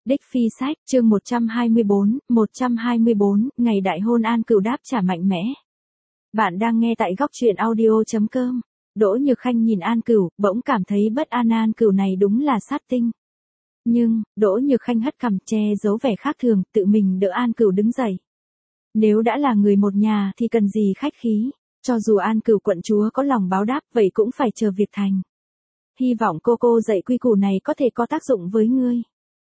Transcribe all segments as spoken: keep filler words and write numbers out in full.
Đích Phi Sách, chương một trăm hai mươi bốn, một trăm hai mươi bốn, ngày đại hôn An Cửu đáp trả mạnh mẽ. Bạn đang nghe tại góc truyện audio chấm com. Đỗ Nhược Khanh nhìn An Cửu, bỗng cảm thấy bất an. An Cửu này đúng là sát tinh. Nhưng, Đỗ Nhược Khanh hất cằm che giấu vẻ khác thường, tự mình đỡ An Cửu đứng dậy. Nếu đã là người một nhà thì cần gì khách khí, cho dù An Cửu quận chúa có lòng báo đáp vậy cũng phải chờ việc thành. Hy vọng cô cô dạy quy củ này có thể có tác dụng với ngươi.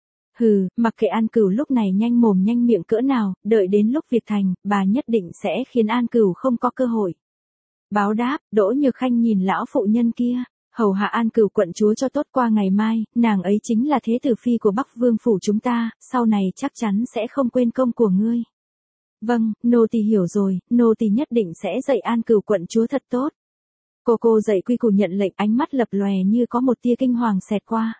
Hừ, mặc kệ An Cửu lúc này nhanh mồm nhanh miệng cỡ nào, đợi đến lúc việc thành, bà nhất định sẽ khiến An Cửu không có cơ hội. Báo đáp, Đỗ Nhược Khanh nhìn lão phụ nhân kia, hầu hạ An Cửu quận chúa cho tốt qua ngày mai, nàng ấy chính là thế tử phi của Bắc Vương phủ chúng ta, sau này chắc chắn sẽ không quên công của ngươi. Vâng, nô tỳ hiểu rồi, nô tỳ nhất định sẽ dạy An Cửu quận chúa thật tốt. Cô cô dạy quy củ nhận lệnh, ánh mắt lập lòe như có một tia kinh hoàng xẹt qua.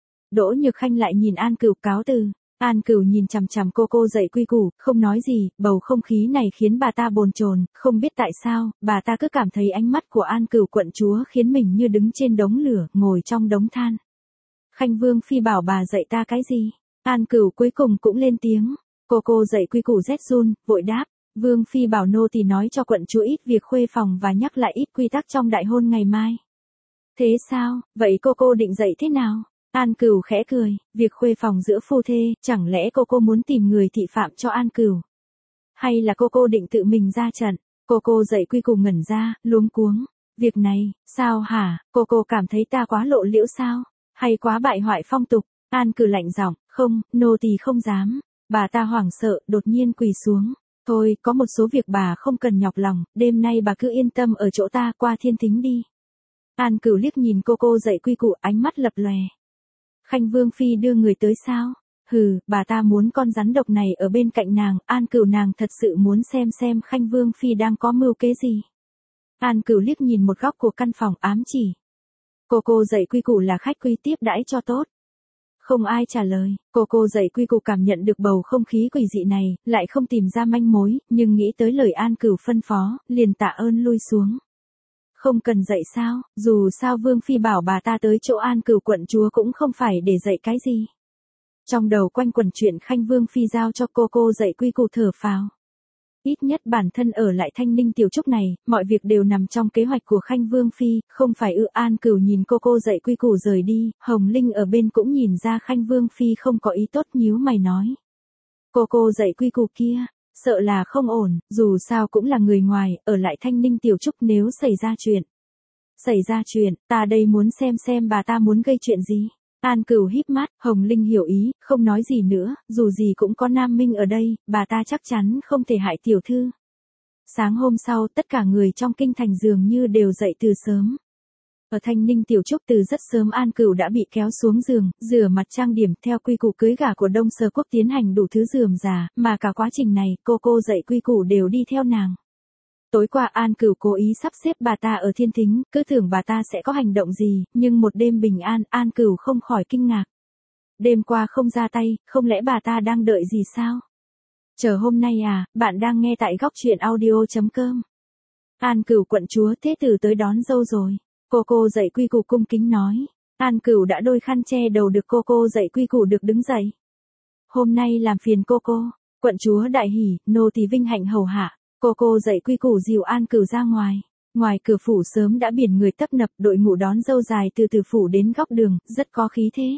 Đỗ Nhược Khanh lại nhìn An Cửu cáo từ. An Cửu nhìn chằm chằm cô cô dạy quy củ, không nói gì, bầu không khí này khiến bà ta bồn chồn, không biết tại sao, bà ta cứ cảm thấy ánh mắt của An Cửu quận chúa khiến mình như đứng trên đống lửa, ngồi trong đống than. Khanh Vương phi bảo bà dạy ta cái gì? An Cửu cuối cùng cũng lên tiếng. Cô cô dạy quy củ rét run, vội đáp. Vương phi bảo nô tỳ nói cho quận chúa ít việc khuê phòng và nhắc lại ít quy tắc trong đại hôn ngày mai. Thế sao, vậy cô cô định dạy thế nào? An Cửu khẽ cười, việc khuê phòng giữa phu thê, chẳng lẽ cô cô muốn tìm người thị phạm cho An Cửu? Hay là cô cô định tự mình ra trận? Cô cô dạy quy củ ngẩn ra, luống cuống. Việc này, sao hả, cô cô cảm thấy ta quá lộ liễu sao? Hay quá bại hoại phong tục? An Cửu lạnh giọng, không, nô tỳ không dám. Bà ta hoảng sợ, đột nhiên quỳ xuống. Thôi, có một số việc bà không cần nhọc lòng, đêm nay bà cứ yên tâm ở chỗ ta, qua thiên thính đi. An Cửu liếc nhìn cô cô dạy quy củ, ánh mắt lập lòe. Khanh Vương phi đưa người tới sao? Hừ, bà ta muốn con rắn độc này ở bên cạnh nàng. An Cửu nàng thật sự muốn xem xem Khanh Vương phi đang có mưu kế gì. An Cửu liếc nhìn một góc của căn phòng, ám chỉ. Cô cô dạy quy củ là khách quý tiếp đãi cho tốt. Không ai trả lời, cô cô dạy quy củ cảm nhận được bầu không khí quỷ dị này, lại không tìm ra manh mối, nhưng nghĩ tới lời An Cửu phân phó, liền tạ ơn lui xuống. Không cần dạy sao, dù sao Vương phi bảo bà ta tới chỗ An Cửu quận chúa cũng không phải để dạy cái gì. Trong đầu quanh quẩn chuyện Khanh Vương phi giao cho cô cô dạy quy củ thở phào. Ít nhất bản thân ở lại Thanh Ninh Tiểu Trúc này, mọi việc đều nằm trong kế hoạch của Khanh Vương phi, không phải ư? An Cửu nhìn cô cô dạy quy củ rời đi, Hồng Linh ở bên cũng nhìn ra Khanh Vương phi không có ý tốt, nhíu mày nói. Cô cô dạy quy củ kia, sợ là không ổn, dù sao cũng là người ngoài, ở lại Thanh Ninh Tiểu Trúc nếu xảy ra chuyện. Xảy ra chuyện, ta đây muốn xem xem bà ta muốn gây chuyện gì. An Cửu híp mắt, Hồng Linh hiểu ý, không nói gì nữa, dù gì cũng có Nam Minh ở đây, bà ta chắc chắn không thể hại tiểu thư. Sáng hôm sau, tất cả người trong kinh thành dường như đều dậy từ sớm. Ở Thanh Ninh Tiểu Trúc từ rất sớm An Cửu đã bị kéo xuống giường, rửa mặt trang điểm theo quy củ cưới gả của Đông Sơ Quốc, tiến hành đủ thứ rườm rà, mà cả quá trình này, cô cô dạy quy củ đều đi theo nàng. Tối qua An Cửu cố ý sắp xếp bà ta ở thiên thính, cứ tưởng bà ta sẽ có hành động gì, nhưng một đêm bình an, An Cửu không khỏi kinh ngạc. Đêm qua không ra tay, không lẽ bà ta đang đợi gì sao? Chờ hôm nay à, bạn đang nghe tại góc truyện audio chấm com. An Cửu quận chúa thế tử tới đón dâu rồi. Cô cô dạy quy củ cung kính nói. An Cửu đã đôi khăn che đầu được cô cô dạy quy củ được đứng dậy. Hôm nay làm phiền cô cô, quận chúa đại hỉ, nô tỳ vinh hạnh hầu hạ. Cô cô dạy quy củ dìu An Cửu ra ngoài. Ngoài cửa phủ sớm đã biển người tấp nập, đội ngũ đón dâu dài từ từ phủ đến góc đường, rất có khí thế.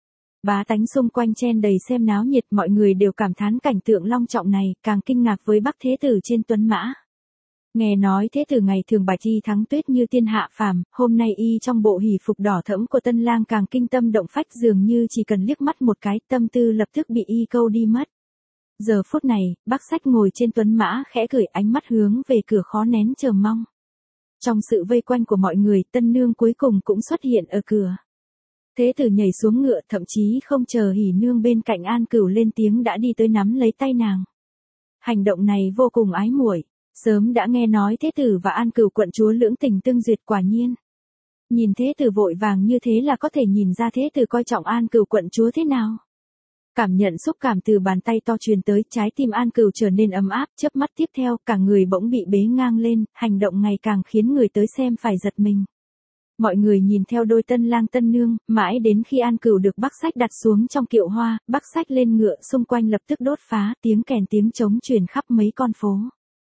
Bá tánh xung quanh chen đầy xem náo nhiệt, mọi người đều cảm thán cảnh tượng long trọng này, càng kinh ngạc với Bắc thế tử trên tuấn mã. Nghe nói thế tử ngày thường bạch y thắng tuyết như tiên hạ phàm, hôm nay y trong bộ hỷ phục đỏ thẫm của tân lang càng kinh tâm động phách, dường như chỉ cần liếc mắt một cái, tâm tư lập tức bị y câu đi mất. Giờ phút này, Bắc Sách ngồi trên tuấn mã khẽ cười, ánh mắt hướng về cửa khó nén chờ mong. Trong sự vây quanh của mọi người, tân nương cuối cùng cũng xuất hiện ở cửa. Thế tử nhảy xuống ngựa, thậm chí không chờ hỉ nương bên cạnh An Cửu lên tiếng đã đi tới nắm lấy tay nàng. Hành động này vô cùng ái muội. Sớm đã nghe nói thế tử và An Cửu quận chúa lưỡng tình tương duyệt, quả nhiên. Nhìn thế tử vội vàng như thế là có thể nhìn ra thế tử coi trọng An Cửu quận chúa thế nào. Cảm nhận xúc cảm từ bàn tay to truyền tới, trái tim An Cửu trở nên ấm áp, chớp mắt tiếp theo, cả người bỗng bị bế ngang lên, hành động ngày càng khiến người tới xem phải giật mình. Mọi người nhìn theo đôi tân lang tân nương, mãi đến khi An Cửu được Bắc Sách đặt xuống trong kiệu hoa, Bắc Sách lên ngựa, xung quanh lập tức đốt phá, tiếng kèn tiếng trống truyền khắp mấy con phố.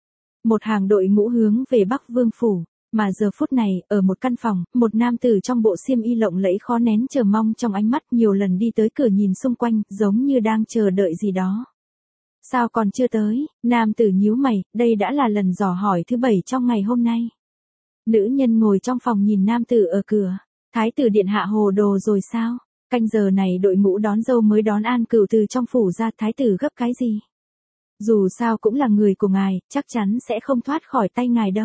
Một hàng đội ngũ hướng về Bắc Vương phủ, mà giờ phút này, ở một căn phòng, một nam tử trong bộ xiêm y lộng lẫy khó nén chờ mong trong ánh mắt, nhiều lần đi tới cửa nhìn xung quanh, giống như đang chờ đợi gì đó. Sao còn chưa tới? Nam tử nhíu mày, đây đã là lần dò hỏi thứ bảy trong ngày hôm nay. Nữ nhân ngồi trong phòng nhìn nam tử ở cửa. Thái tử điện hạ hồ đồ rồi sao? Canh giờ này đội ngũ đón dâu mới đón An Cửu từ trong phủ ra, thái tử gấp cái gì? Dù sao cũng là người của ngài, chắc chắn sẽ không thoát khỏi tay ngài đâu.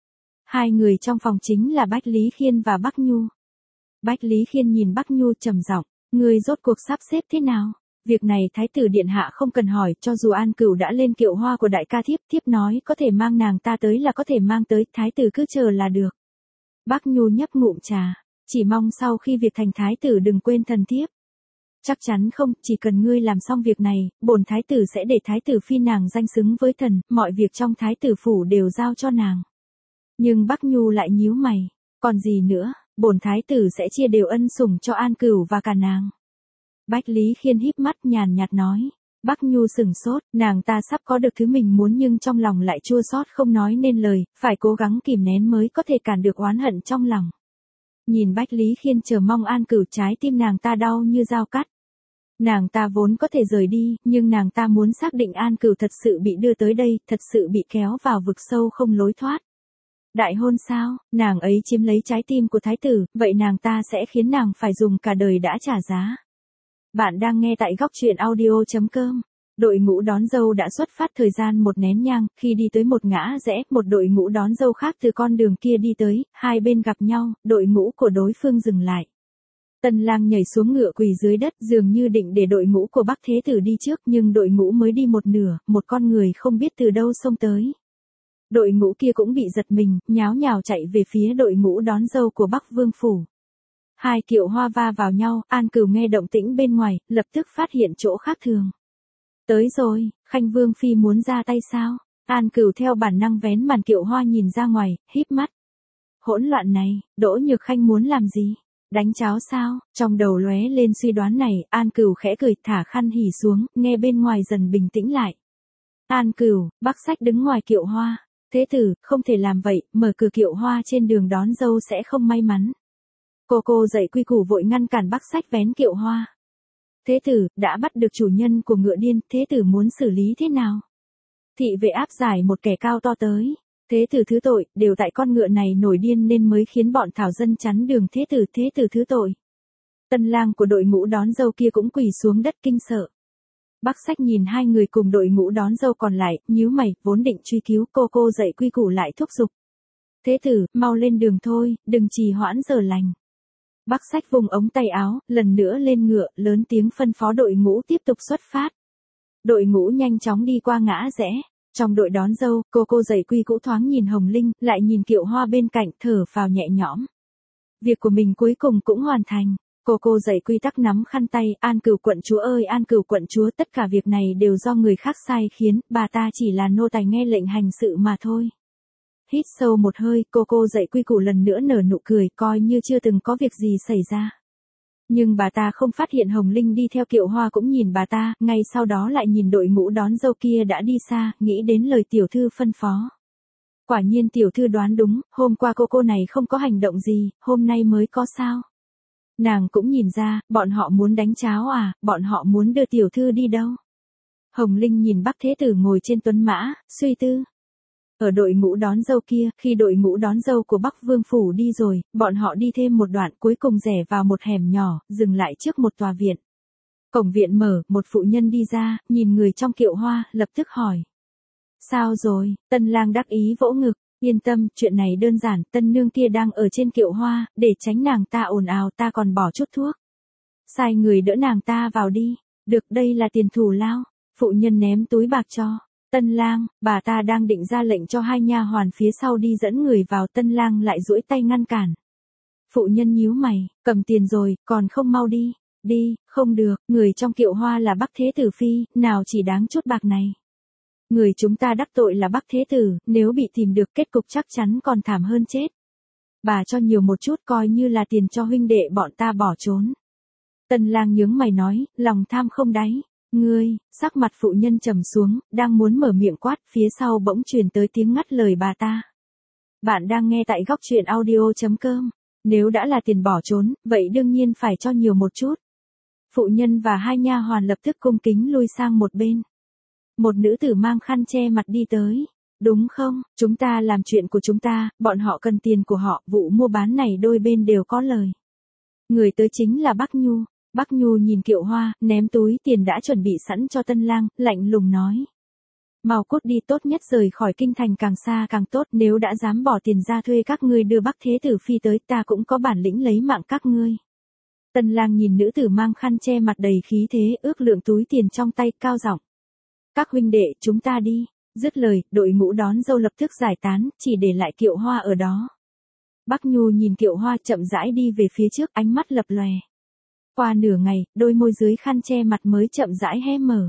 Hai người trong phòng chính là Bách Lý Khiên và Bắc Nhu. Bách Lý Khiên nhìn Bắc Nhu trầm giọng, ngươi rốt cuộc sắp xếp thế nào? Việc này thái tử điện hạ không cần hỏi, cho dù An Cửu đã lên kiệu hoa của đại ca thiếp, thiếp nói có thể mang nàng ta tới là có thể mang tới, thái tử cứ chờ là được. Bắc Nhu nhấp ngụm trà, chỉ mong sau khi việc thành thái tử đừng quên thần thiếp. Chắc chắn không, chỉ cần ngươi làm xong việc này, bổn thái tử sẽ để thái tử phi nàng danh xứng với thần, mọi việc trong thái tử phủ đều giao cho nàng. Nhưng Bắc Nhu lại nhíu mày, còn gì nữa, bổn thái tử sẽ chia đều ân sủng cho An Cửu và cả nàng. Bách Lý Khiên híp mắt nhàn nhạt nói. Bắc Nhu sừng sốt, nàng ta sắp có được thứ mình muốn nhưng trong lòng lại chua xót không nói nên lời, phải cố gắng kìm nén mới có thể cản được oán hận trong lòng. Nhìn Bách Lý Khiên chờ mong An Cửu, trái tim nàng ta đau như dao cắt. Nàng ta vốn có thể rời đi, nhưng nàng ta muốn xác định An Cửu thật sự bị đưa tới đây, thật sự bị kéo vào vực sâu không lối thoát. Đại hôn sao, nàng ấy chiếm lấy trái tim của thái tử, vậy nàng ta sẽ khiến nàng phải dùng cả đời đã trả giá. Bạn đang nghe tại góc truyện audio chấm com. Đội ngũ đón dâu đã xuất phát thời gian một nén nhang, khi đi tới một ngã rẽ, một đội ngũ đón dâu khác từ con đường kia đi tới, hai bên gặp nhau, đội ngũ của đối phương dừng lại. Tân lang nhảy xuống ngựa quỳ dưới đất, dường như định để đội ngũ của Bắc Thế Tử đi trước, nhưng đội ngũ mới đi một nửa, một con người không biết từ đâu xông tới. Đội ngũ kia cũng bị giật mình, nháo nhào chạy về phía đội ngũ đón dâu của Bắc Vương phủ. Hai kiệu hoa va vào nhau, An Cửu nghe động tĩnh bên ngoài, lập tức phát hiện chỗ khác thường. Tới rồi, Khanh Vương phi muốn ra tay sao? An Cửu theo bản năng vén màn kiệu hoa nhìn ra ngoài, híp mắt. Hỗn loạn này, Đỗ Nhược Khanh muốn làm gì? Đánh cháo sao? Trong đầu lóe lên suy đoán này, An Cửu khẽ cười, thả khăn hỉ xuống, nghe bên ngoài dần bình tĩnh lại. An Cửu, Bắc Sách đứng ngoài kiệu hoa. Thế tử, không thể làm vậy, mở cửa kiệu hoa trên đường đón dâu sẽ không may mắn. Cô cô dậy quy củ vội ngăn cản Bắc Sách vén kiệu hoa. Thế tử, đã bắt được chủ nhân của ngựa điên, thế tử muốn xử lý thế nào? Thị vệ áp giải một kẻ cao to tới. Thế tử thứ tội, đều tại con ngựa này nổi điên nên mới khiến bọn thảo dân chắn đường, thế tử, thế tử thứ tội. Tân lang của đội ngũ đón dâu kia cũng quỳ xuống đất kinh sợ. Bắc Sách nhìn hai người cùng đội ngũ đón dâu còn lại, nhíu mày, vốn định truy cứu, cô cô dậy quy củ lại thúc giục. Thế tử, mau lên đường thôi, đừng trì hoãn giờ lành. Bắc Sách vùng ống tay áo, lần nữa lên ngựa, lớn tiếng phân phó đội ngũ tiếp tục xuất phát. Đội ngũ nhanh chóng đi qua ngã rẽ. Trong đội đón dâu, cô cô dậy quy cũ thoáng nhìn Hồng Linh, lại nhìn kiệu hoa bên cạnh, thở phào nhẹ nhõm. Việc của mình cuối cùng cũng hoàn thành. Cô cô dậy quy tắc nắm khăn tay, An Cửu quận chúa ơi, An Cửu quận chúa, tất cả việc này đều do người khác sai khiến, bà ta chỉ là nô tài nghe lệnh hành sự mà thôi. Hít sâu một hơi, cô cô dậy quy củ lần nữa nở nụ cười, coi như chưa từng có việc gì xảy ra. Nhưng bà ta không phát hiện Hồng Linh đi theo kiệu hoa cũng nhìn bà ta, ngay sau đó lại nhìn đội ngũ đón dâu kia đã đi xa, nghĩ đến lời tiểu thư phân phó. Quả nhiên tiểu thư đoán đúng, hôm qua cô cô này không có hành động gì, hôm nay mới có sao. Nàng cũng nhìn ra, bọn họ muốn đánh cháo à, bọn họ muốn đưa tiểu thư đi đâu. Hồng Linh nhìn Bắc Thế Tử ngồi trên tuấn mã, suy tư. Ở đội ngũ đón dâu kia, khi đội ngũ đón dâu của Bắc Vương phủ đi rồi, bọn họ đi thêm một đoạn, cuối cùng rẽ vào một hẻm nhỏ, dừng lại trước một tòa viện. Cổng viện mở, một phụ nhân đi ra, nhìn người trong kiệu hoa, lập tức hỏi. Sao rồi? Tân lang đắc ý vỗ ngực, yên tâm, chuyện này đơn giản, tân nương kia đang ở trên kiệu hoa, để tránh nàng ta ồn ào ta còn bỏ chút thuốc. Sai người đỡ nàng ta vào đi, được, đây là tiền thù lao, phụ nhân ném túi bạc cho. Tân lang, bà ta đang định ra lệnh cho hai nha hoàn phía sau đi dẫn người vào, tân lang lại duỗi tay ngăn cản. Phụ nhân nhíu mày, cầm tiền rồi, còn không mau đi, đi, không được, người trong kiệu hoa là Bắc Thế Tử phi, nào chỉ đáng chút bạc này. Người chúng ta đắc tội là Bắc Thế Tử, nếu bị tìm được kết cục chắc chắn còn thảm hơn chết. Bà cho nhiều một chút coi như là tiền cho huynh đệ bọn ta bỏ trốn. Tân lang nhướng mày nói, lòng tham không đáy. Ngươi, sắc mặt phụ nhân trầm xuống, đang muốn mở miệng quát, phía sau bỗng truyền tới tiếng ngắt lời bà ta. Bạn đang nghe tại góc truyện audio.com. Nếu đã là tiền bỏ trốn, vậy đương nhiên phải cho nhiều một chút. Phụ nhân và hai nha hoàn lập tức cung kính lui sang một bên. Một nữ tử mang khăn che mặt đi tới. Đúng không, chúng ta làm chuyện của chúng ta, bọn họ cần tiền của họ, vụ mua bán này đôi bên đều có lời. Người tới chính là Bắc Nhu. Bắc Nhu nhìn Kiệu Hoa, ném túi tiền đã chuẩn bị sẵn cho tân lang, lạnh lùng nói. Mau cút đi, tốt nhất rời khỏi kinh thành càng xa càng tốt, nếu đã dám bỏ tiền ra thuê các ngươi đưa Bắc Thế Tử Phi tới, ta cũng có bản lĩnh lấy mạng các ngươi. Tân lang nhìn nữ tử mang khăn che mặt đầy khí thế, ước lượng túi tiền trong tay, cao giọng. Các huynh đệ, chúng ta đi. Dứt lời, đội ngũ đón dâu lập tức giải tán, chỉ để lại Kiệu Hoa ở đó. Bắc Nhu nhìn Kiệu Hoa chậm rãi đi về phía trước, ánh mắt lập lòe. Qua nửa ngày, đôi môi dưới khăn che mặt mới chậm rãi hé mở.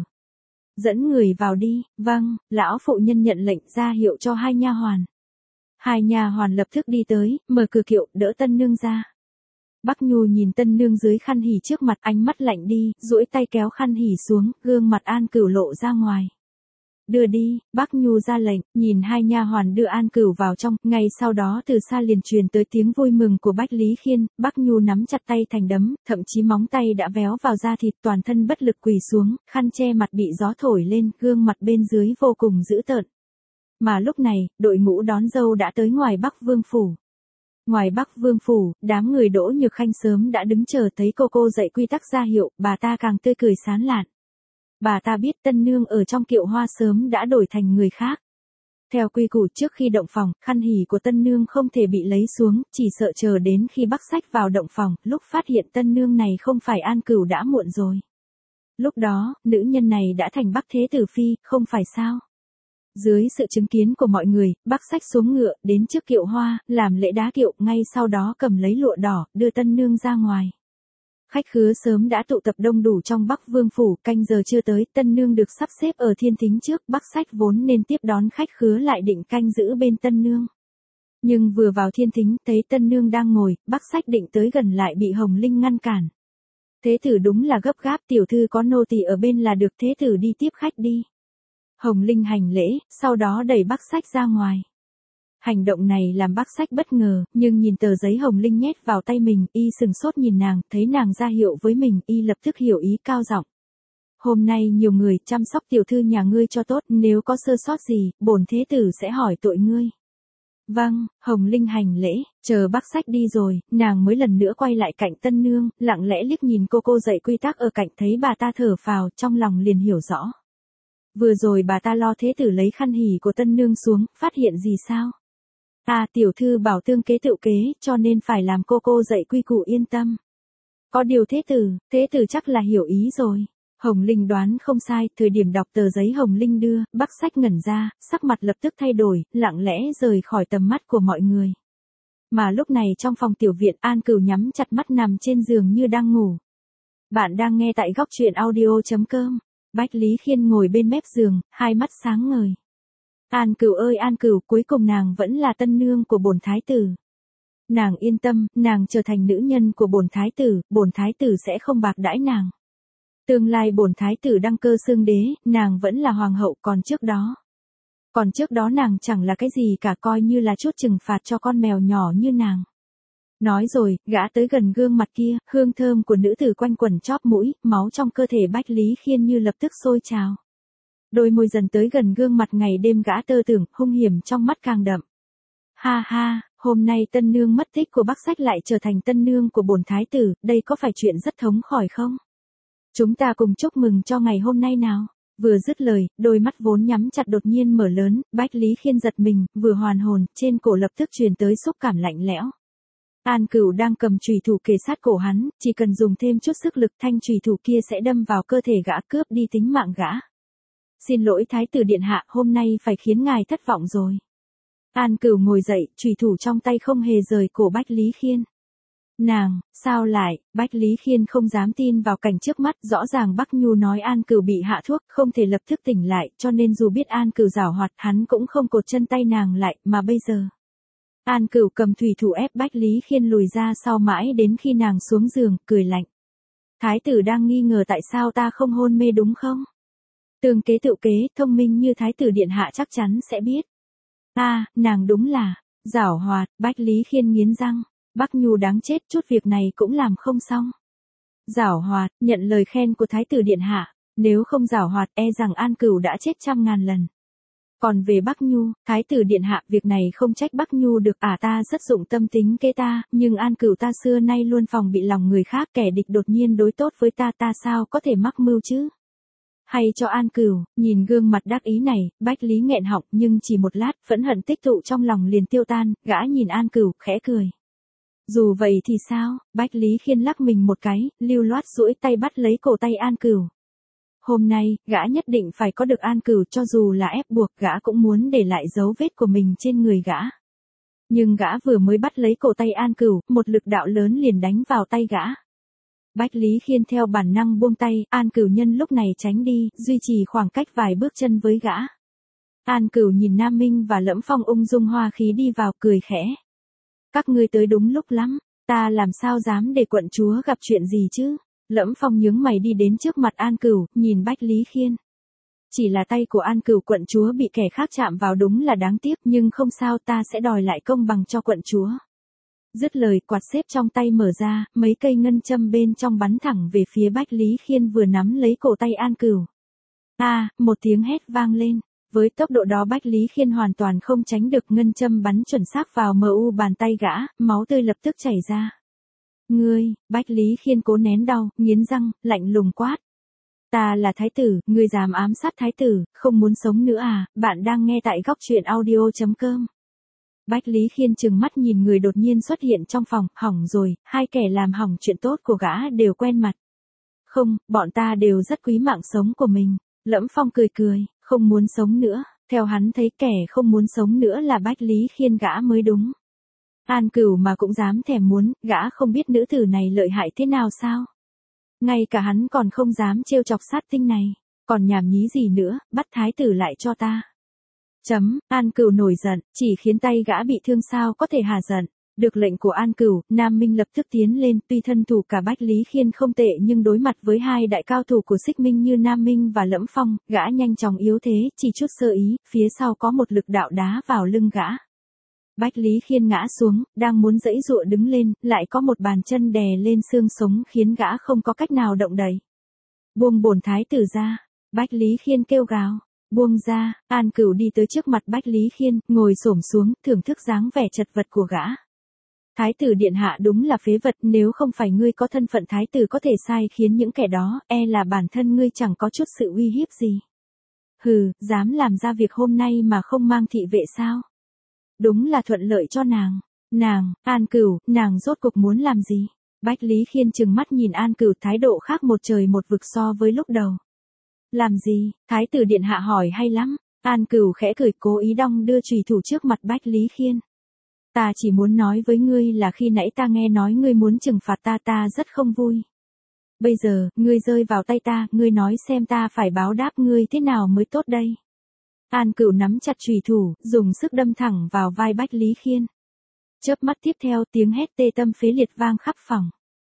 Dẫn người vào đi. Vâng, lão phụ nhân nhận lệnh ra hiệu cho hai nha hoàn. Hai nha hoàn lập tức đi tới, mở cửa kiệu, đỡ tân nương ra. Bắc Nhu nhìn tân nương dưới khăn hỉ trước mặt, ánh mắt lạnh đi, duỗi tay kéo khăn hỉ xuống, gương mặt An Cửu lộ ra ngoài. Đưa đi, Bắc Nhu ra lệnh, nhìn hai nha hoàn đưa An Cửu vào trong, ngay sau đó từ xa liền truyền tới tiếng vui mừng của Bách Lý Khiên, Bắc Nhu nắm chặt tay thành đấm, thậm chí móng tay đã véo vào da thịt, toàn thân bất lực quỳ xuống, khăn che mặt bị gió thổi lên, gương mặt bên dưới vô cùng dữ tợn. Mà lúc này, đội ngũ đón dâu đã tới ngoài Bắc Vương Phủ. Ngoài Bắc Vương Phủ, đám người Đỗ Nhược Khanh sớm đã đứng chờ, thấy cô cô dạy quy tắc ra hiệu, bà ta càng tươi cười sán lạn. Bà ta biết tân nương ở trong Kiệu Hoa sớm đã đổi thành người khác. Theo quy củ trước khi động phòng, khăn hỉ của tân nương không thể bị lấy xuống, chỉ sợ chờ đến khi Bắc Sách vào động phòng, lúc phát hiện tân nương này không phải An Cửu đã muộn rồi. Lúc đó, nữ nhân này đã thành Bắc Thế Tử Phi, không phải sao? Dưới sự chứng kiến của mọi người, Bắc Sách xuống ngựa, đến trước Kiệu Hoa, làm lễ đá kiệu, ngay sau đó cầm lấy lụa đỏ, đưa tân nương ra ngoài. Khách khứa sớm đã tụ tập đông đủ trong Bắc Vương Phủ, canh giờ chưa tới, tân nương được sắp xếp ở thiên thính trước, Bắc Sách vốn nên tiếp đón khách khứa lại định canh giữ bên tân nương. Nhưng vừa vào thiên thính, thấy tân nương đang ngồi, Bắc Sách định tới gần lại bị Hồng Linh ngăn cản. Thế tử đúng là gấp gáp, tiểu thư có nô tỳ ở bên là được, thế tử đi tiếp khách đi. Hồng Linh hành lễ, sau đó đẩy Bắc Sách ra ngoài. Hành động này làm Bắc Sách bất ngờ, nhưng nhìn tờ giấy Hồng Linh nhét vào tay mình, y sừng sốt nhìn nàng, thấy nàng ra hiệu với mình, y lập tức hiểu ý, cao giọng. Hôm nay nhiều người chăm sóc tiểu thư nhà ngươi cho tốt, nếu có sơ sót gì, bổn thế tử sẽ hỏi tội ngươi. Vâng, Hồng Linh hành lễ, chờ Bắc Sách đi rồi, nàng mới lần nữa quay lại cạnh tân nương, lặng lẽ liếc nhìn cô cô dạy quy tắc ở cạnh, thấy bà ta thở phào, trong lòng liền hiểu rõ. Vừa rồi bà ta lo thế tử lấy khăn hỉ của tân nương xuống, phát hiện gì sao? À, tiểu thư bảo tương kế tự kế, cho nên phải làm cô cô dạy quy củ yên tâm. Có điều thế tử, thế tử chắc là hiểu ý rồi. Hồng Linh đoán không sai, thời điểm đọc tờ giấy Hồng Linh đưa, Bắc Sách ngẩn ra, sắc mặt lập tức thay đổi, lặng lẽ rời khỏi tầm mắt của mọi người. Mà lúc này trong phòng tiểu viện, An Cửu nhắm chặt mắt nằm trên giường như đang ngủ. Bạn đang nghe tại góc truyện audio.com. Bách Lý Khiên ngồi bên mép giường, hai mắt sáng ngời. An Cửu ơi An Cửu, cuối cùng nàng vẫn là tân nương của bổn thái tử. Nàng yên tâm, nàng trở thành nữ nhân của bổn thái tử, bổn thái tử sẽ không bạc đãi nàng. Tương lai bổn thái tử đăng cơ xương đế, nàng vẫn là hoàng hậu, còn trước đó. Còn trước đó nàng chẳng là cái gì cả, coi như là chút trừng phạt cho con mèo nhỏ như nàng. Nói rồi, gã tới gần gương mặt kia, hương thơm của nữ tử quanh quẩn chóp mũi, máu trong cơ thể Bách Lý Khiên như lập tức sôi trào. Đôi môi dần tới gần gương mặt ngày đêm gã tơ tưởng, hung hiểm trong mắt càng đậm. Ha ha, hôm nay tân nương mất tích của Bắc Sách lại trở thành tân nương của bổn thái tử, đây có phải chuyện rất thống khỏi không? Chúng ta cùng chúc mừng cho ngày hôm nay nào. Vừa dứt lời, đôi mắt vốn nhắm chặt đột nhiên mở lớn, Bách Lý Khiên giật mình, vừa hoàn hồn, trên cổ lập tức truyền tới xúc cảm lạnh lẽo. An Cửu đang cầm chùy thủ kề sát cổ hắn, chỉ cần dùng thêm chút sức lực, thanh chùy thủ kia sẽ đâm vào cơ thể gã, cướp đi tính mạng gã. Xin lỗi thái tử điện hạ, hôm nay phải khiến ngài thất vọng rồi. An Cửu ngồi dậy, chùy thủ trong tay không hề rời cổ Bách Lý Khiên. Nàng, sao lại, Bách Lý Khiên không dám tin vào cảnh trước mắt, rõ ràng Bắc Nhu nói An Cửu bị hạ thuốc, không thể lập tức tỉnh lại, cho nên dù biết An Cửu giảo hoạt, hắn cũng không cột chân tay nàng lại, mà bây giờ. An Cửu cầm thủy thủ ép Bách Lý Khiên lùi ra sau mãi đến khi nàng xuống giường, cười lạnh. Thái tử đang nghi ngờ tại sao ta không hôn mê đúng không? Tương kế tự kế, thông minh như thái tử điện hạ chắc chắn sẽ biết. A, à, nàng đúng là, giảo hoạt, Bách Lý Khiên nghiến răng, Bắc Nhu đáng chết, chút việc này cũng làm không xong. Giảo hoạt, nhận lời khen của thái tử điện hạ, nếu không giảo hoạt e rằng An Cửu đã chết trăm ngàn lần. Còn về Bắc Nhu, thái tử điện hạ, việc này không trách Bắc Nhu được, à ta rất dụng tâm tính kế ta, nhưng An Cửu ta xưa nay luôn phòng bị lòng người khác, kẻ địch đột nhiên đối tốt với ta, ta sao có thể mắc mưu chứ? Hay cho An Cửu, nhìn gương mặt đắc ý này, Bách Lý nghẹn họng, nhưng chỉ một lát, phẫn hận tích tụ trong lòng liền tiêu tan, gã nhìn An Cửu, khẽ cười. Dù vậy thì sao? Bách Lý Khiên lắc mình một cái, lưu loát duỗi tay bắt lấy cổ tay An Cửu. Hôm nay, gã nhất định phải có được An Cửu, cho dù là ép buộc, gã cũng muốn để lại dấu vết của mình trên người gã. Nhưng gã vừa mới bắt lấy cổ tay An Cửu, một lực đạo lớn liền đánh vào tay gã. Bách Lý Khiên theo bản năng buông tay, An Cửu nhân lúc này tránh đi, duy trì khoảng cách vài bước chân với gã. An Cửu nhìn Nam Minh và Lẫm Phong ung dung hoa khí đi vào, cười khẽ. Các ngươi tới đúng lúc lắm, ta làm sao dám để quận chúa gặp chuyện gì chứ? Lẫm Phong nhướng mày đi đến trước mặt An Cửu, nhìn Bách Lý Khiên. Chỉ là tay của An Cửu quận chúa bị kẻ khác chạm vào đúng là đáng tiếc, nhưng không sao, ta sẽ đòi lại công bằng cho quận chúa. Dứt lời, quạt xếp trong tay mở ra, mấy cây ngân châm bên trong bắn thẳng về phía Bách Lý Khiên vừa nắm lấy cổ tay An Cửu. A, à, một tiếng hét vang lên. Với tốc độ đó Bách Lý Khiên hoàn toàn không tránh được, ngân châm bắn chuẩn xác vào mờ u bàn tay gã, máu tươi lập tức chảy ra. Ngươi, Bách Lý Khiên cố nén đau, nghiến răng, lạnh lùng quát. Ta là thái tử, ngươi dám ám sát thái tử, không muốn sống nữa à? Bạn đang nghe tại góc truyện audio chấm com. Bách Lý Khiên trừng mắt nhìn người đột nhiên xuất hiện trong phòng, hỏng rồi, hai kẻ làm hỏng chuyện tốt của gã đều quen mặt. Không, bọn ta đều rất quý mạng sống của mình. Lẫm Phong cười cười, không muốn sống nữa, theo hắn thấy kẻ không muốn sống nữa là Bách Lý Khiên gã mới đúng. An Cửu mà cũng dám thèm muốn, gã không biết nữ tử này lợi hại thế nào sao? Ngay cả hắn còn không dám trêu chọc sát tinh này, còn nhảm nhí gì nữa, bắt thái tử lại cho ta. Chấm, An Cửu nổi giận, chỉ khiến tay gã bị thương sao có thể hà giận. Được lệnh của An Cửu, Nam Minh lập tức tiến lên, tuy thân thủ cả Bách Lý Khiên không tệ nhưng đối mặt với hai đại cao thủ của Xích Minh như Nam Minh và Lẫm Phong, gã nhanh chóng yếu thế, chỉ chút sơ ý, phía sau có một lực đạo đá vào lưng gã. Bách Lý Khiên ngã xuống, đang muốn giãy giụa đứng lên, lại có một bàn chân đè lên xương sống khiến gã không có cách nào động đậy. Buông bổn thái tử ra, Bách Lý Khiên kêu gào. Buông ra, An Cửu đi tới trước mặt Bách Lý Khiên, ngồi xổm xuống, thưởng thức dáng vẻ chật vật của gã. Thái tử điện hạ đúng là phế vật, nếu không phải ngươi có thân phận thái tử có thể sai khiến những kẻ đó, e là bản thân ngươi chẳng có chút sự uy hiếp gì. Hừ, dám làm ra việc hôm nay mà không mang thị vệ sao? Đúng là thuận lợi cho nàng. Nàng, An Cửu, nàng rốt cuộc muốn làm gì? Bách Lý Khiên trừng mắt nhìn An Cửu, thái độ khác một trời một vực so với lúc đầu. Làm gì? Thái tử điện hạ hỏi hay lắm. An Cửu khẽ cười, cố ý đong đưa chùy thủ trước mặt Bách Lý Khiên. Ta chỉ muốn nói với ngươi là khi nãy ta nghe nói ngươi muốn trừng phạt ta, ta rất không vui. Bây giờ, ngươi rơi vào tay ta, ngươi nói xem ta phải báo đáp ngươi thế nào mới tốt đây. An Cửu nắm chặt chùy thủ, dùng sức đâm thẳng vào vai Bách Lý Khiên. Chớp mắt tiếp theo, tiếng hét tê tâm phế liệt vang khắp phòng.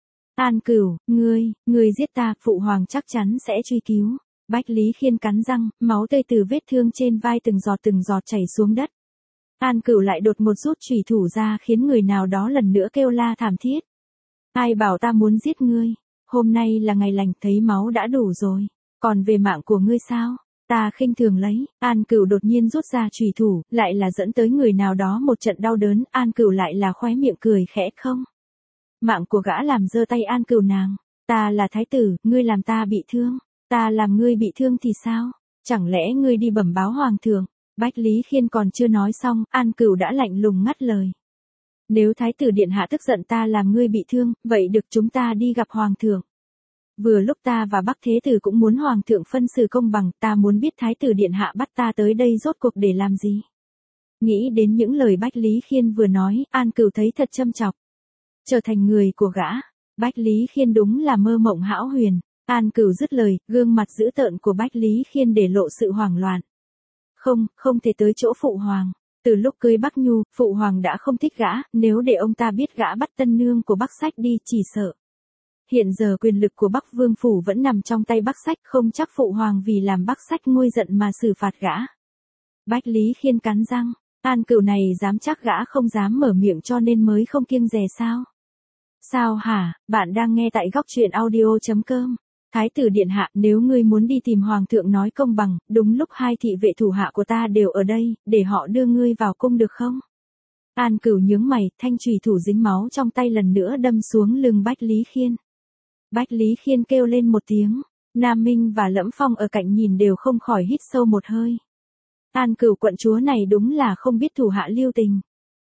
An Cửu, ngươi, ngươi giết ta, phụ hoàng chắc chắn sẽ truy cứu. Bách Lý Khiên cắn răng, máu tươi từ vết thương trên vai từng giọt từng giọt chảy xuống đất. An Cửu lại đột một rút chùy thủ ra khiến người nào đó lần nữa kêu la thảm thiết. Ai bảo ta muốn giết ngươi? Hôm nay là ngày lành, thấy máu đã đủ rồi. Còn về mạng của ngươi sao? Ta khinh thường lấy. An Cửu đột nhiên rút ra chùy thủ, lại là dẫn tới người nào đó một trận đau đớn. An Cửu lại là khóe miệng cười khẽ không. Mạng của gã làm giơ tay An Cửu nàng. Ta là thái tử, ngươi làm ta bị thương. Ta làm ngươi bị thương thì sao? Chẳng lẽ ngươi đi bẩm báo hoàng thượng? Bách Lý Khiên còn chưa nói xong, An Cửu đã lạnh lùng ngắt lời. Nếu thái tử điện hạ tức giận ta làm ngươi bị thương, vậy được, chúng ta đi gặp hoàng thượng. Vừa lúc ta và Bắc Thế Tử cũng muốn hoàng thượng phân xử công bằng, ta muốn biết thái tử điện hạ bắt ta tới đây rốt cuộc để làm gì. Nghĩ đến những lời Bách Lý Khiên vừa nói, An Cửu thấy thật châm chọc. Trở thành người của gã, Bách Lý Khiên đúng là mơ mộng hão huyền. An Cửu dứt lời, gương mặt dữ tợn của Bách Lý Khiên để lộ sự hoảng loạn. Không, không thể tới chỗ phụ hoàng. Từ lúc cưới Bắc Nhu, phụ hoàng đã không thích gã, nếu để ông ta biết gã bắt tân nương của Bắc Sách đi chỉ sợ. Hiện giờ quyền lực của Bắc Vương Phủ vẫn nằm trong tay Bắc Sách, không chắc phụ hoàng vì làm Bắc Sách nguôi giận mà xử phạt gã. Bách Lý Khiên cắn răng, An Cửu này dám chắc gã không dám mở miệng cho nên mới không kiêng dè sao? Sao hả, bạn đang nghe tại góc truyện audio.com. Thái tử điện hạ, nếu ngươi muốn đi tìm hoàng thượng nói công bằng, đúng lúc hai thị vệ thủ hạ của ta đều ở đây, để họ đưa ngươi vào cung được không? An Cửu nhướng mày, thanh chùy thủ dính máu trong tay lần nữa đâm xuống lưng Bách Lý Khiên. Bách Lý Khiên kêu lên một tiếng, Nam Minh và Lẫm Phong ở cạnh nhìn đều không khỏi hít sâu một hơi. An Cửu quận chúa này đúng là không biết thủ hạ lưu tình.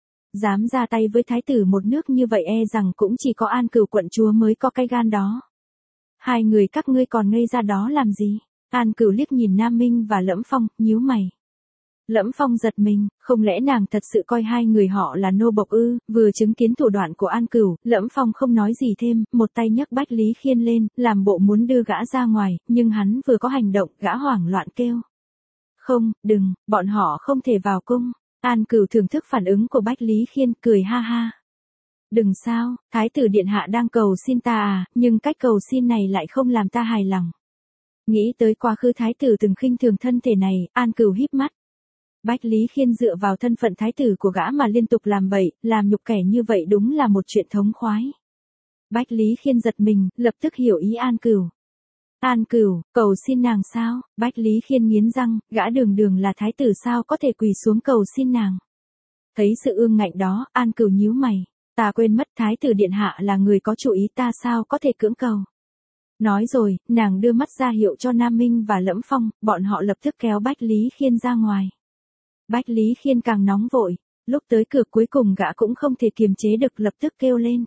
Dám ra tay với thái tử một nước như vậy e rằng cũng chỉ có An Cửu quận chúa mới có cái gan đó. Hai người các ngươi còn ngây ra đó làm gì? An Cửu liếc nhìn Nam Minh và Lẫm Phong, nhíu mày. Lẫm Phong giật mình, không lẽ nàng thật sự coi hai người họ là nô bộc ư? Vừa chứng kiến thủ đoạn của An Cửu, Lẫm Phong không nói gì thêm, một tay nhấc Bách Lý Khiên lên, làm bộ muốn đưa gã ra ngoài, nhưng hắn vừa có hành động, gã hoảng loạn kêu. Không, đừng, bọn họ không thể vào cung. An Cửu thưởng thức phản ứng của Bách Lý Khiên, cười ha ha. Đừng sao, thái tử điện hạ đang cầu xin ta à, nhưng cách cầu xin này lại không làm ta hài lòng. Nghĩ tới quá khứ thái tử từng khinh thường thân thể này, An Cửu híp mắt. Bách Lý Khiên dựa vào thân phận thái tử của gã mà liên tục làm bậy, làm nhục kẻ như vậy đúng là một chuyện thống khoái. Bách Lý Khiên giật mình, lập tức hiểu ý An Cửu. An Cửu, cầu xin nàng sao? Bách Lý Khiên nghiến răng, gã đường đường là thái tử sao có thể quỳ xuống cầu xin nàng. Thấy sự ương ngạnh đó, An Cửu nhíu mày. Ta quên mất thái tử điện hạ là người có chủ ý, ta sao có thể cưỡng cầu. Nói rồi, nàng đưa mắt ra hiệu cho Nam Minh và Lẫm Phong, bọn họ lập tức kéo Bách Lý Khiên ra ngoài. Bách Lý Khiên càng nóng vội, lúc tới cửa cuối cùng gã cũng không thể kiềm chế được, lập tức kêu lên.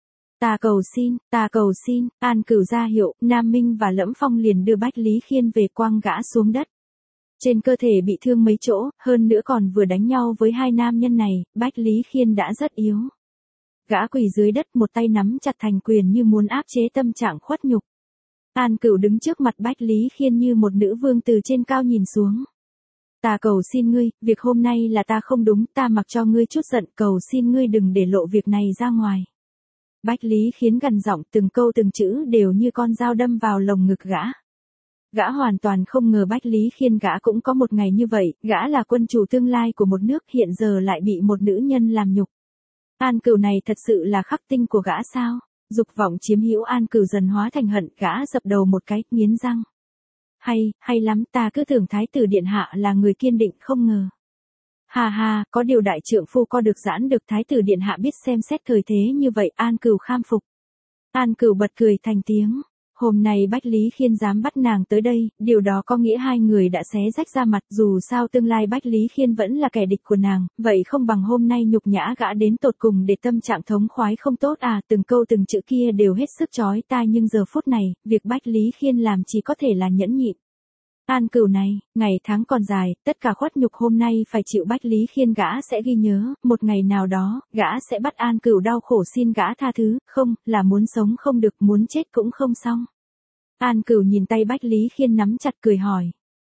Ta cầu xin, ta cầu xin, An Cửu ra hiệu, Nam Minh và Lẫm Phong liền đưa Bách Lý Khiên về quăng gã xuống đất. Trên cơ thể bị thương mấy chỗ, hơn nữa còn vừa đánh nhau với hai nam nhân này, Bách Lý Khiên đã rất yếu. Gã quỳ dưới đất, một tay nắm chặt thành quyền như muốn áp chế tâm trạng khuất nhục. An Cửu đứng trước mặt Bách Lý Khiên như một nữ vương từ trên cao nhìn xuống. Ta cầu xin ngươi, việc hôm nay là ta không đúng, ta mặc cho ngươi chút giận, cầu xin ngươi đừng để lộ việc này ra ngoài. Bách Lý Khiên gằn giọng, từng câu từng chữ đều như con dao đâm vào lồng ngực gã. Gã hoàn toàn không ngờ Bách Lý Khiên gã cũng có một ngày như vậy, gã là quân chủ tương lai của một nước, hiện giờ lại bị một nữ nhân làm nhục. An Cửu này thật sự là khắc tinh của gã sao? Dục vọng chiếm hữu An Cửu dần hóa thành hận, gã dập đầu một cái, nghiến răng. Hay, hay lắm, ta cứ tưởng thái tử điện hạ là người kiên định, không ngờ. Hà hà, có điều đại trượng phu co được giãn được, thái tử điện hạ biết xem xét thời thế như vậy, An Cửu kham phục. An Cửu bật cười thành tiếng. Hôm nay Bách Lý Khiên dám bắt nàng tới đây, điều đó có nghĩa hai người đã xé rách ra mặt, dù sao tương lai Bách Lý Khiên vẫn là kẻ địch của nàng, vậy không bằng hôm nay nhục nhã gã đến tột cùng để tâm trạng thống khoái không tốt à, từng câu từng chữ kia đều hết sức chói tai, nhưng giờ phút này, việc Bách Lý Khiên làm chỉ có thể là nhẫn nhịn. An Cửu này, ngày tháng còn dài, tất cả khuất nhục hôm nay phải chịu Bách Lý Khiên gã sẽ ghi nhớ, một ngày nào đó, gã sẽ bắt An Cửu đau khổ xin gã tha thứ, không, là muốn sống không được, muốn chết cũng không xong. An Cửu nhìn tay Bách Lý Khiên nắm chặt, cười hỏi.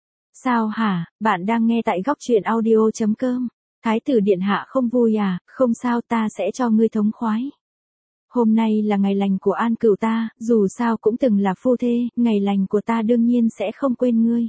Sao hả, bạn đang nghe tại góc truyện audio.com. Thái tử điện hạ không vui à, không sao, ta sẽ cho ngươi thống khoái. Hôm nay là ngày lành của An Cửu ta, dù sao cũng từng là phu thê, ngày lành của ta đương nhiên sẽ không quên ngươi.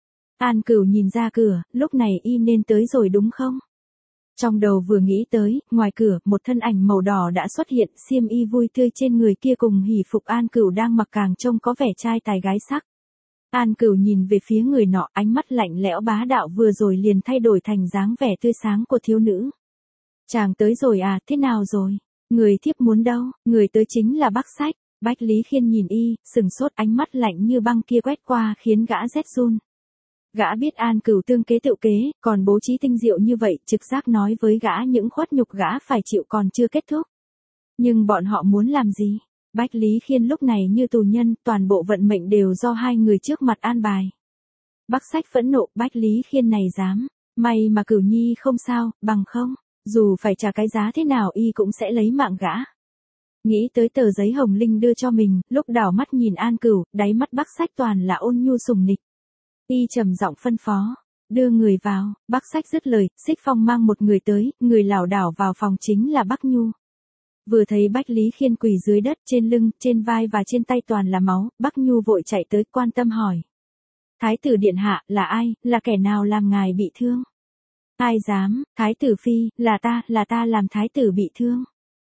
An Cửu nhìn ra cửa, lúc này y nên tới rồi đúng không? Trong đầu vừa nghĩ tới, ngoài cửa, một thân ảnh màu đỏ đã xuất hiện, xiêm y vui tươi trên người kia cùng hỉ phục An Cửu đang mặc càng trông có vẻ trai tài gái sắc. An Cửu nhìn về phía người nọ, ánh mắt lạnh lẽo bá đạo vừa rồi liền thay đổi thành dáng vẻ tươi sáng của thiếu nữ. Chàng tới rồi à, thế nào rồi? Người thiếp muốn đâu? Người tới chính là Bắc Sách. Bách Lý Khiên nhìn y, sừng sốt, ánh mắt lạnh như băng kia quét qua khiến gã rét run. Gã biết An Cửu tương kế tự kế, còn bố trí tinh diệu như vậy, trực giác nói với gã những khuất nhục gã phải chịu còn chưa kết thúc. Nhưng bọn họ muốn làm gì? Bách Lý Khiên lúc này như tù nhân, toàn bộ vận mệnh đều do hai người trước mặt an bài. Bắc Sách phẫn nộ, Bách Lý Khiên này dám, may mà Cửu Nhi không sao, bằng không, dù phải trả cái giá thế nào y cũng sẽ lấy mạng gã. Nghĩ tới tờ giấy hồng linh đưa cho mình, lúc đảo mắt nhìn An Cửu, đáy mắt Bắc Sách toàn là ôn nhu sùng nịch. Y trầm giọng phân phó, đưa người vào, Bắc Sách dứt lời, Xích Phong mang một người tới, người lảo đảo vào phòng chính là Bắc Nhu. Vừa thấy Bách Lý Khiên quỳ dưới đất, trên lưng, trên vai và trên tay toàn là máu, Bắc Nhu vội chạy tới quan tâm hỏi. Thái tử điện hạ, là ai, là kẻ nào làm ngài bị thương? Ai dám, thái tử phi, là ta, là ta làm thái tử bị thương.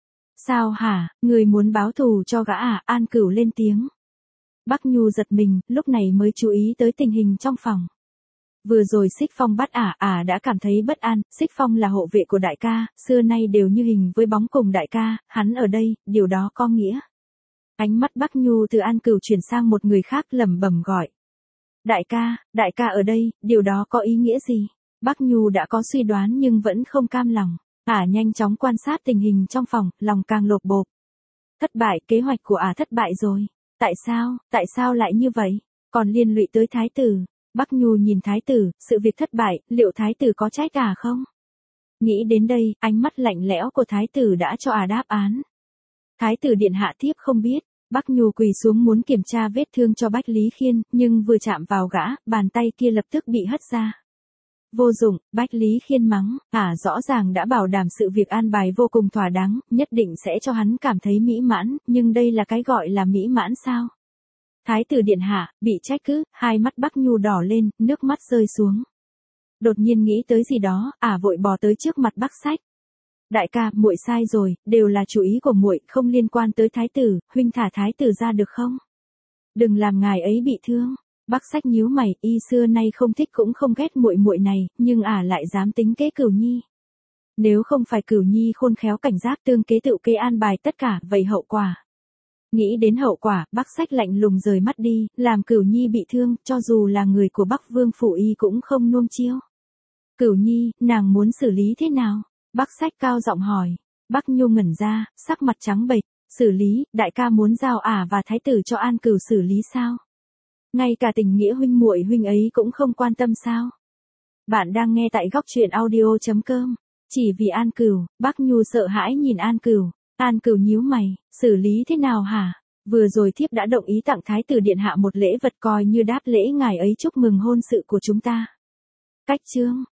Sao hả, người muốn báo thù cho gã à, An Cửu lên tiếng. Bắc Nhu giật mình, lúc này mới chú ý tới tình hình trong phòng. Vừa rồi Xích Phong bắt ả, ả đã cảm thấy bất an, Xích Phong là hộ vệ của đại ca, xưa nay đều như hình với bóng cùng đại ca, hắn ở đây, điều đó có nghĩa. Ánh mắt Bắc Nhu từ An Cửu chuyển sang một người khác lẩm bẩm gọi. Đại ca, đại ca ở đây, điều đó có ý nghĩa gì? Bắc Nhu đã có suy đoán nhưng vẫn không cam lòng. Ả nhanh chóng quan sát tình hình trong phòng, lòng càng lột bột. Thất bại, kế hoạch của ả thất bại rồi. Tại sao, tại sao lại như vậy? Còn liên lụy tới thái tử. Bắc Nhu nhìn thái tử, sự việc thất bại, liệu thái tử có trách ả không? Nghĩ đến đây, ánh mắt lạnh lẽo của thái tử đã cho ả đáp án. Thái tử điện hạ thiếp không biết. Bắc Nhu quỳ xuống muốn kiểm tra vết thương cho Bách Lý Khiên, nhưng vừa chạm vào gã, bàn tay kia lập tức bị hất ra. Vô dụng, Bách Lý Khiên mắng, ả rõ ràng đã bảo đảm sự việc an bài vô cùng thỏa đáng, nhất định sẽ cho hắn cảm thấy mỹ mãn, nhưng đây là cái gọi là mỹ mãn sao? Thái tử điện hạ, bị trách cứ, hai mắt Bắc Nhu đỏ lên, nước mắt rơi xuống. Đột nhiên nghĩ tới gì đó, ả vội bò tới trước mặt Bắc Sách. Đại ca, muội sai rồi, đều là chủ ý của muội, không liên quan tới thái tử, huynh thả thái tử ra được không? Đừng làm ngài ấy bị thương. Bắc Sách nhíu mày, y xưa nay không thích cũng không ghét muội muội này, nhưng ả lại dám tính kế Cửu Nhi. Nếu không phải Cửu Nhi khôn khéo cảnh giác tương kế tự kế an bài tất cả, vậy hậu quả. Nghĩ đến hậu quả, Bắc Sách lạnh lùng rời mắt đi, làm Cửu Nhi bị thương, cho dù là người của Bắc Vương phủ y cũng không nuông chiêu. Cửu Nhi, nàng muốn xử lý thế nào? Bắc Sách cao giọng hỏi. Bắc Nhu ngẩn ra, sắc mặt trắng bệch, xử lý, đại ca muốn giao ả và thái tử cho An Cửu xử lý sao? Ngay cả tình nghĩa huynh muội huynh ấy cũng không quan tâm sao? Bạn đang nghe tại góc truyện audio chấm com. Chỉ vì An Cửu, Bắc Nhu sợ hãi nhìn An Cửu. An Cửu nhíu mày, xử lý thế nào hả? Vừa rồi thiếp đã động ý tặng thái tử điện hạ một lễ vật coi như đáp lễ ngài ấy chúc mừng hôn sự của chúng ta. Cách chương